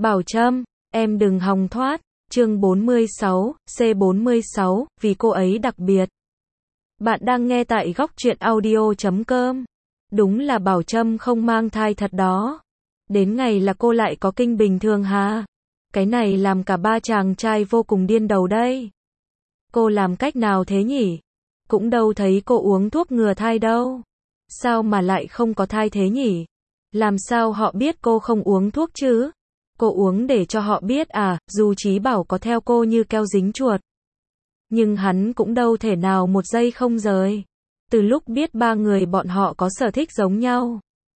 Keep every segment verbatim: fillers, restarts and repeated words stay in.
Bảo Trâm, em đừng hòng thoát. Chương bốn mươi sáu, C bốn mươi sáu, vì cô ấy đặc biệt. Bạn đang nghe tại góc truyện audio chấm com. Đúng là Bảo Trâm không mang thai thật đó. Đến ngày là cô lại có kinh bình thường hả? Cái này làm cả ba chàng trai vô cùng điên đầu đây. Cô làm cách nào thế nhỉ? Cũng đâu thấy cô uống thuốc ngừa thai đâu. Sao mà lại không có thai thế nhỉ? Làm sao họ biết cô không uống thuốc chứ? Cô uống để cho họ biết à, dù Chí Bảo có theo cô như keo dính chuột. Nhưng hắn cũng đâu thể nào một giây không rời. Từ lúc biết ba người bọn họ có sở thích giống nhau.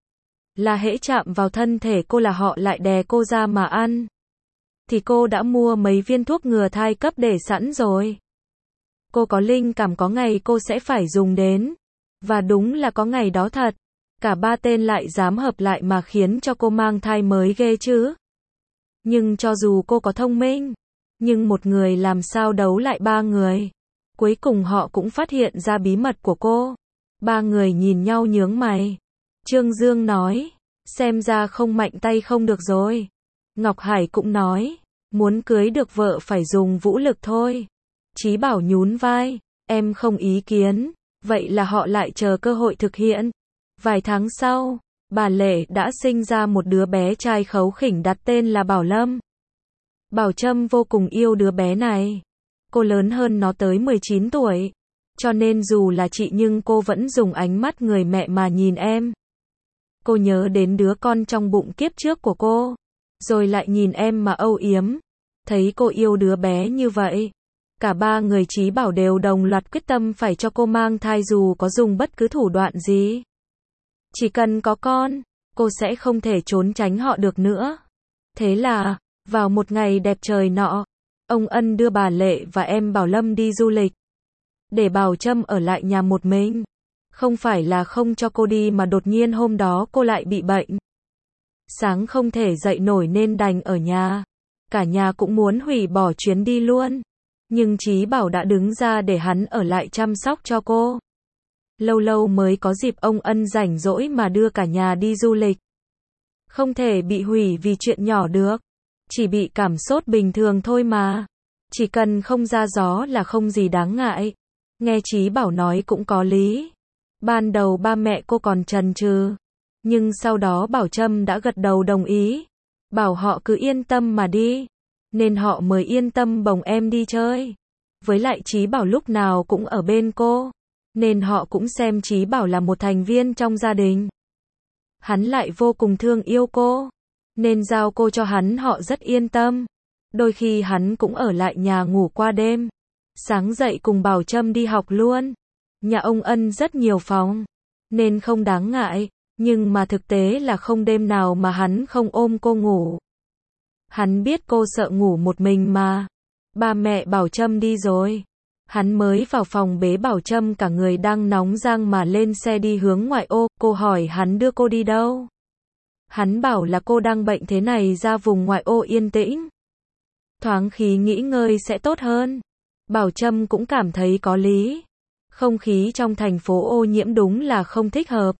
Là hễ chạm vào thân thể cô là họ lại đè cô ra mà ăn. Thì cô đã mua mấy viên thuốc ngừa thai cấp để sẵn rồi. Cô có linh cảm có ngày cô sẽ phải dùng đến. Và đúng là có ngày đó thật. Cả ba tên lại dám hợp lại mà khiến cho cô mang thai mới ghê chứ. Nhưng cho dù cô có thông minh, nhưng một người làm sao đấu lại ba người. Cuối cùng họ cũng phát hiện ra bí mật của cô. Ba người nhìn nhau nhướng mày. Trương Dương nói, xem ra không mạnh tay không được rồi. Ngọc Hải cũng nói, muốn cưới được vợ phải dùng vũ lực thôi. Chí Bảo nhún vai, em không ý kiến. Vậy là họ lại chờ cơ hội thực hiện. Vài tháng sau, bà Lệ đã sinh ra một đứa bé trai kháu khỉnh đặt tên là Bảo Lâm. Bảo Trâm vô cùng yêu đứa bé này. Cô lớn hơn nó tới mười chín tuổi. Cho nên dù là chị nhưng cô vẫn dùng ánh mắt người mẹ mà nhìn em. Cô nhớ đến đứa con trong bụng kiếp trước của cô. Rồi lại nhìn em mà âu yếm. Thấy cô yêu đứa bé như vậy. Cả ba người Chí Bảo đều đồng loạt quyết tâm phải cho cô mang thai dù có dùng bất cứ thủ đoạn gì. Chỉ cần có con, cô sẽ không thể trốn tránh họ được nữa. Thế là, vào một ngày đẹp trời nọ, ông Ân đưa bà Lệ và em Bảo Lâm đi du lịch. Để Bảo Trâm ở lại nhà một mình. Không phải là không cho cô đi mà đột nhiên hôm đó cô lại bị bệnh. Sáng không thể dậy nổi nên đành ở nhà. Cả nhà cũng muốn hủy bỏ chuyến đi luôn. Nhưng Chí Bảo đã đứng ra để hắn ở lại chăm sóc cho cô. Lâu lâu mới có dịp ông Ân rảnh rỗi mà đưa cả nhà đi du lịch. Không thể bị hủy vì chuyện nhỏ được. Chỉ bị cảm sốt bình thường thôi mà. Chỉ cần không ra gió là không gì đáng ngại. Nghe Chí Bảo nói cũng có lý. Ban đầu ba mẹ cô còn chần chừ. Nhưng sau đó Bảo Trâm đã gật đầu đồng ý. Bảo họ cứ yên tâm mà đi. Nên họ mới yên tâm bồng em đi chơi. Với lại Chí Bảo lúc nào cũng ở bên cô. Nên họ cũng xem Chí Bảo là một thành viên trong gia đình. Hắn lại vô cùng thương yêu cô. Nên giao cô cho hắn họ rất yên tâm. Đôi khi hắn cũng ở lại nhà ngủ qua đêm. Sáng dậy cùng Bảo Trâm đi học luôn. Nhà ông Ân rất nhiều phòng. Nên không đáng ngại. Nhưng mà thực tế là không đêm nào mà hắn không ôm cô ngủ. Hắn biết cô sợ ngủ một mình mà. Ba mẹ Bảo Trâm đi rồi. Hắn mới vào phòng bế Bảo Trâm cả người đang nóng rang mà lên xe đi hướng ngoại ô. Cô hỏi hắn đưa cô đi đâu. Hắn bảo là cô đang bệnh thế này ra vùng ngoại ô yên tĩnh. Thoáng khí nghỉ ngơi sẽ tốt hơn. Bảo Trâm cũng cảm thấy có lý. Không khí trong thành phố ô nhiễm đúng là không thích hợp.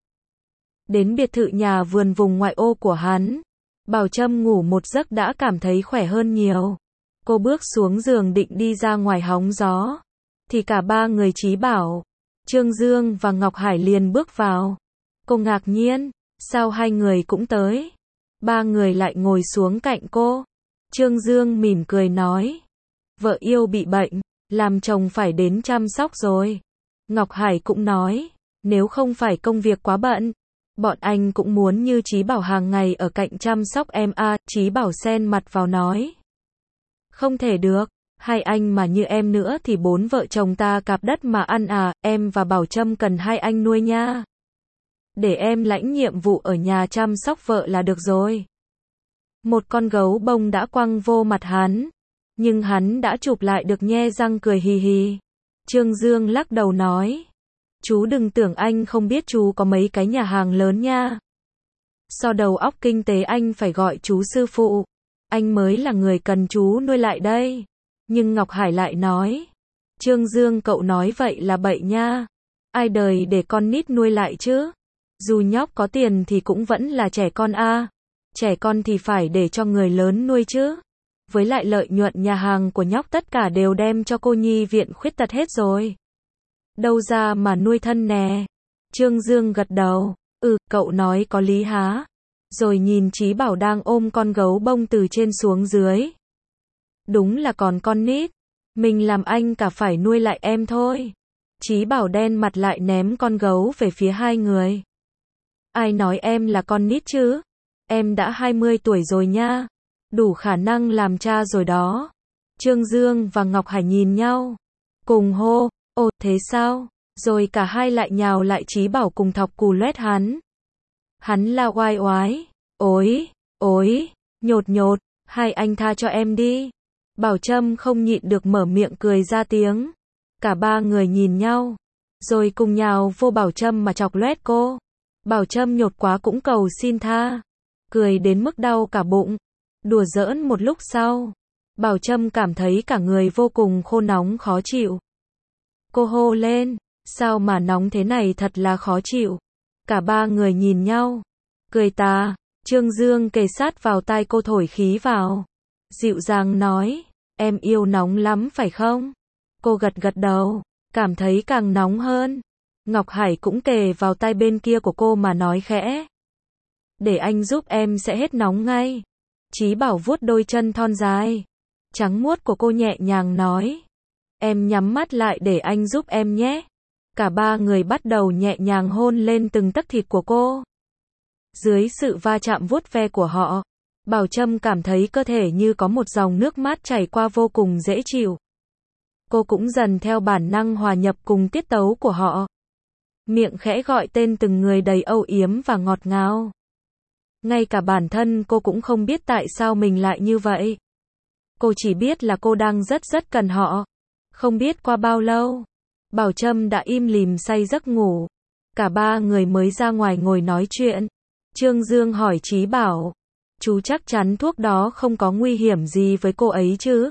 Đến biệt thự nhà vườn vùng ngoại ô của hắn. Bảo Trâm ngủ một giấc đã cảm thấy khỏe hơn nhiều. Cô bước xuống giường định đi ra ngoài hóng gió. Thì cả ba người Chí Bảo, Trương Dương và Ngọc Hải liền bước vào. Cô ngạc nhiên, sao hai người cũng tới? Ba người lại ngồi xuống cạnh cô. Trương Dương mỉm cười nói, vợ yêu bị bệnh, làm chồng phải đến chăm sóc rồi. Ngọc Hải cũng nói, nếu không phải công việc quá bận, bọn anh cũng muốn như Chí Bảo hàng ngày ở cạnh chăm sóc em à. Chí Bảo xen mặt vào nói, không thể được. Hai anh mà như em nữa thì bốn vợ chồng ta cạp đất mà ăn à, em và Bảo Trâm cần hai anh nuôi nha. Để em lãnh nhiệm vụ ở nhà chăm sóc vợ là được rồi. Một con gấu bông đã quăng vô mặt hắn. Nhưng hắn đã chụp lại được nhe răng cười hì hì. Trương Dương lắc đầu nói, chú đừng tưởng anh không biết chú có mấy cái nhà hàng lớn nha. So đầu óc kinh tế anh phải gọi chú sư phụ. Anh mới là người cần chú nuôi lại đây. Nhưng Ngọc Hải lại nói, Trương Dương cậu nói vậy là bậy nha. Ai đời để con nít nuôi lại chứ. Dù nhóc có tiền thì cũng vẫn là trẻ con a. Trẻ con thì phải để cho người lớn nuôi chứ. Với lại lợi nhuận nhà hàng của nhóc tất cả đều đem cho cô nhi viện khuyết tật hết rồi. Đâu ra mà nuôi thân nè. Trương Dương gật đầu. Ừ, cậu nói có lý há. Rồi nhìn Chí Bảo đang ôm con gấu bông từ trên xuống dưới. Đúng là còn con nít. Mình làm anh cả phải nuôi lại em thôi. Chí Bảo đen mặt lại ném con gấu về phía hai người. Ai nói em là con nít chứ? Em đã hai mươi tuổi rồi nha. Đủ khả năng làm cha rồi đó. Trương Dương và Ngọc Hải nhìn nhau. Cùng hô, ồ thế sao? Rồi cả hai lại nhào lại Chí Bảo cùng thọc cù loét hắn. Hắn la oai oái. Ối, ối, nhột nhột, hai anh tha cho em đi. Bảo Trâm không nhịn được mở miệng cười ra tiếng. Cả ba người nhìn nhau. Rồi cùng nhào vô Bảo Trâm mà chọc loét cô. Bảo Trâm nhột quá cũng cầu xin tha. Cười đến mức đau cả bụng. Đùa giỡn một lúc sau. Bảo Trâm cảm thấy cả người vô cùng khô nóng khó chịu. Cô hô lên. Sao mà nóng thế này thật là khó chịu. Cả ba người nhìn nhau. Cười tà. Trương Dương kề sát vào tai cô thổi khí vào. Dịu dàng nói. Em yêu nóng lắm phải không? Cô gật gật đầu. Cảm thấy càng nóng hơn. Ngọc Hải cũng kề vào tai bên kia của cô mà nói khẽ. Để anh giúp em sẽ hết nóng ngay. Chí Bảo vuốt đôi chân thon dài. Trắng muốt của cô nhẹ nhàng nói. Em nhắm mắt lại để anh giúp em nhé. Cả ba người bắt đầu nhẹ nhàng hôn lên từng tấc thịt của cô. Dưới sự va chạm vuốt ve của họ, Bảo Trâm cảm thấy cơ thể như có một dòng nước mát chảy qua vô cùng dễ chịu. Cô cũng dần theo bản năng hòa nhập cùng tiết tấu của họ. Miệng khẽ gọi tên từng người đầy âu yếm và ngọt ngào. Ngay cả bản thân cô cũng không biết tại sao mình lại như vậy. Cô chỉ biết là cô đang rất rất cần họ. Không biết qua bao lâu, Bảo Trâm đã im lìm say giấc ngủ. Cả ba người mới ra ngoài ngồi nói chuyện. Trương Dương hỏi Chí Bảo. Chú chắc chắn thuốc đó không có nguy hiểm gì với cô ấy chứ?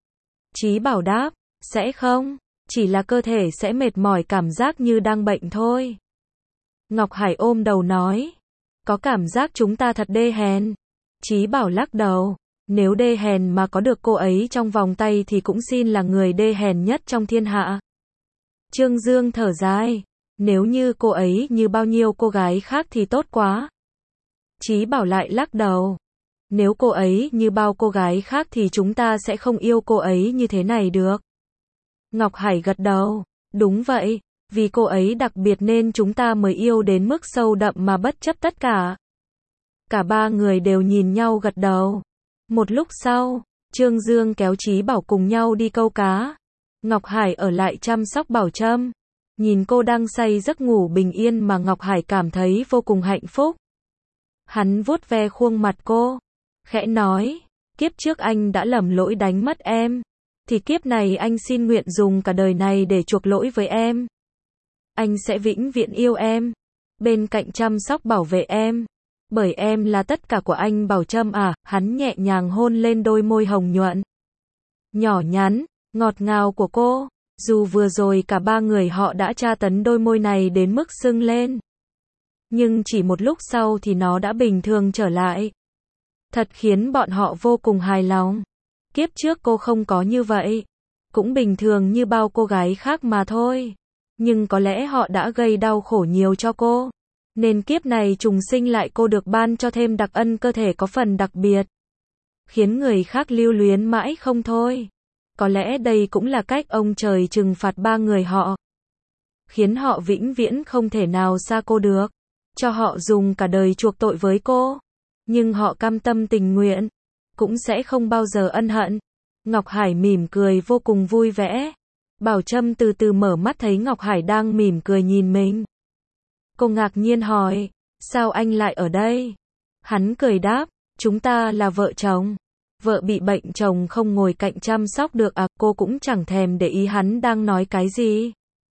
Chí Bảo đáp. Sẽ không. Chỉ là cơ thể sẽ mệt mỏi cảm giác như đang bệnh thôi. Ngọc Hải ôm đầu nói. Có cảm giác chúng ta thật đê hèn. Chí Bảo lắc đầu. Nếu đê hèn mà có được cô ấy trong vòng tay thì cũng xin là người đê hèn nhất trong thiên hạ. Trương Dương thở dài. Nếu như cô ấy như bao nhiêu cô gái khác thì tốt quá. Chí Bảo lại lắc đầu. Nếu cô ấy như bao cô gái khác thì chúng ta sẽ không yêu cô ấy như thế này được. Ngọc Hải gật đầu. Đúng vậy, vì cô ấy đặc biệt nên chúng ta mới yêu đến mức sâu đậm mà bất chấp tất cả. Cả ba người đều nhìn nhau gật đầu. Một lúc sau, Trương Dương kéo Chí Bảo cùng nhau đi câu cá. Ngọc Hải ở lại chăm sóc Bảo Trâm. Nhìn cô đang say giấc ngủ bình yên mà Ngọc Hải cảm thấy vô cùng hạnh phúc. Hắn vuốt ve khuôn mặt cô, khẽ nói, kiếp trước anh đã lầm lỗi đánh mất em, thì kiếp này anh xin nguyện dùng cả đời này để chuộc lỗi với em. Anh sẽ vĩnh viễn yêu em, bên cạnh chăm sóc bảo vệ em, bởi em là tất cả của anh. Bảo Trâm à, hắn nhẹ nhàng hôn lên đôi môi hồng nhuận, nhỏ nhắn, ngọt ngào của cô. Dù vừa rồi cả ba người họ đã tra tấn đôi môi này đến mức sưng lên, nhưng chỉ một lúc sau thì nó đã bình thường trở lại. Thật khiến bọn họ vô cùng hài lòng. Kiếp trước cô không có như vậy, cũng bình thường như bao cô gái khác mà thôi. Nhưng có lẽ họ đã gây đau khổ nhiều cho cô, nên kiếp này trùng sinh lại cô được ban cho thêm đặc ân cơ thể có phần đặc biệt, khiến người khác lưu luyến mãi không thôi. Có lẽ đây cũng là cách ông trời trừng phạt ba người họ, khiến họ vĩnh viễn không thể nào xa cô được, cho họ dùng cả đời chuộc tội với cô. Nhưng họ cam tâm tình nguyện, cũng sẽ không bao giờ ân hận. Ngọc Hải mỉm cười vô cùng vui vẻ. Bảo Trâm từ từ mở mắt thấy Ngọc Hải đang mỉm cười nhìn mình. Cô ngạc nhiên hỏi, sao anh lại ở đây? Hắn cười đáp, chúng ta là vợ chồng. Vợ bị bệnh chồng không ngồi cạnh chăm sóc được à? Cô cũng chẳng thèm để ý hắn đang nói cái gì,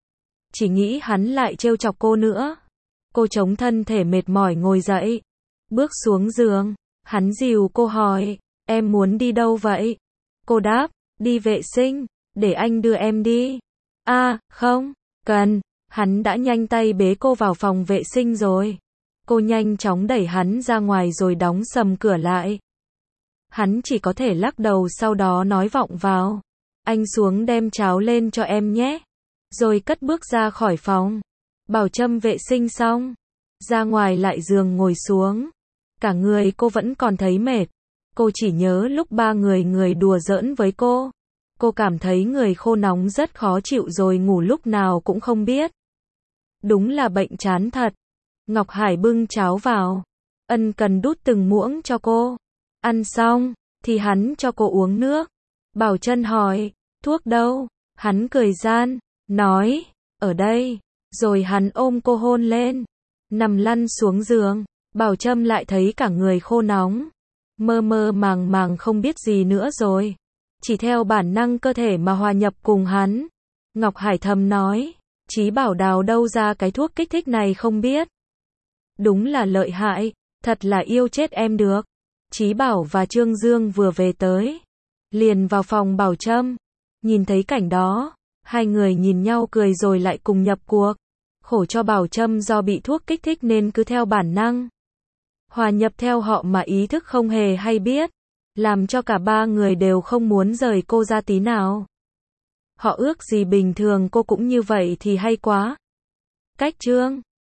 chỉ nghĩ hắn lại trêu chọc cô nữa. Cô chống thân thể mệt mỏi ngồi dậy, bước xuống giường. Hắn dìu cô hỏi, em muốn đi đâu vậy? Cô đáp, đi vệ sinh, để anh đưa em đi. À, không cần, hắn đã nhanh tay bế cô vào phòng vệ sinh rồi. Cô nhanh chóng đẩy hắn ra ngoài rồi đóng sầm cửa lại. Hắn chỉ có thể lắc đầu sau đó nói vọng vào. Anh xuống đem cháo lên cho em nhé. Rồi cất bước ra khỏi phòng. Bảo Trâm vệ sinh xong. Ra ngoài lại giường ngồi xuống. Cả người cô vẫn còn thấy mệt. Cô chỉ nhớ lúc ba người người đùa giỡn với cô. Cô cảm thấy người khô nóng rất khó chịu rồi ngủ lúc nào cũng không biết. Đúng là bệnh chán thật. Ngọc Hải bưng cháo vào. Ân Cần đút từng muỗng cho cô. Ăn xong, thì hắn cho cô uống nước. Bảo Trân hỏi, thuốc đâu? Hắn cười gian, nói, ở đây. Rồi hắn ôm cô hôn lên. Nằm lăn xuống giường. Bảo Trâm lại thấy cả người khô nóng. Mơ mơ màng màng không biết gì nữa rồi. Chỉ theo bản năng cơ thể mà hòa nhập cùng hắn. Ngọc Hải thầm nói, Chí Bảo đào đâu ra cái thuốc kích thích này không biết. Đúng là lợi hại, thật là yêu chết em được. Chí Bảo và Trương Dương vừa về tới. Liền vào phòng Bảo Trâm. Nhìn thấy cảnh đó, hai người nhìn nhau cười rồi lại cùng nhập cuộc. Khổ cho Bảo Trâm do bị thuốc kích thích nên cứ theo bản năng. Hòa nhập theo họ mà ý thức không hề hay biết. Làm cho cả ba người đều không muốn rời cô ra tí nào. Họ ước gì bình thường cô cũng như vậy thì hay quá. Cách chương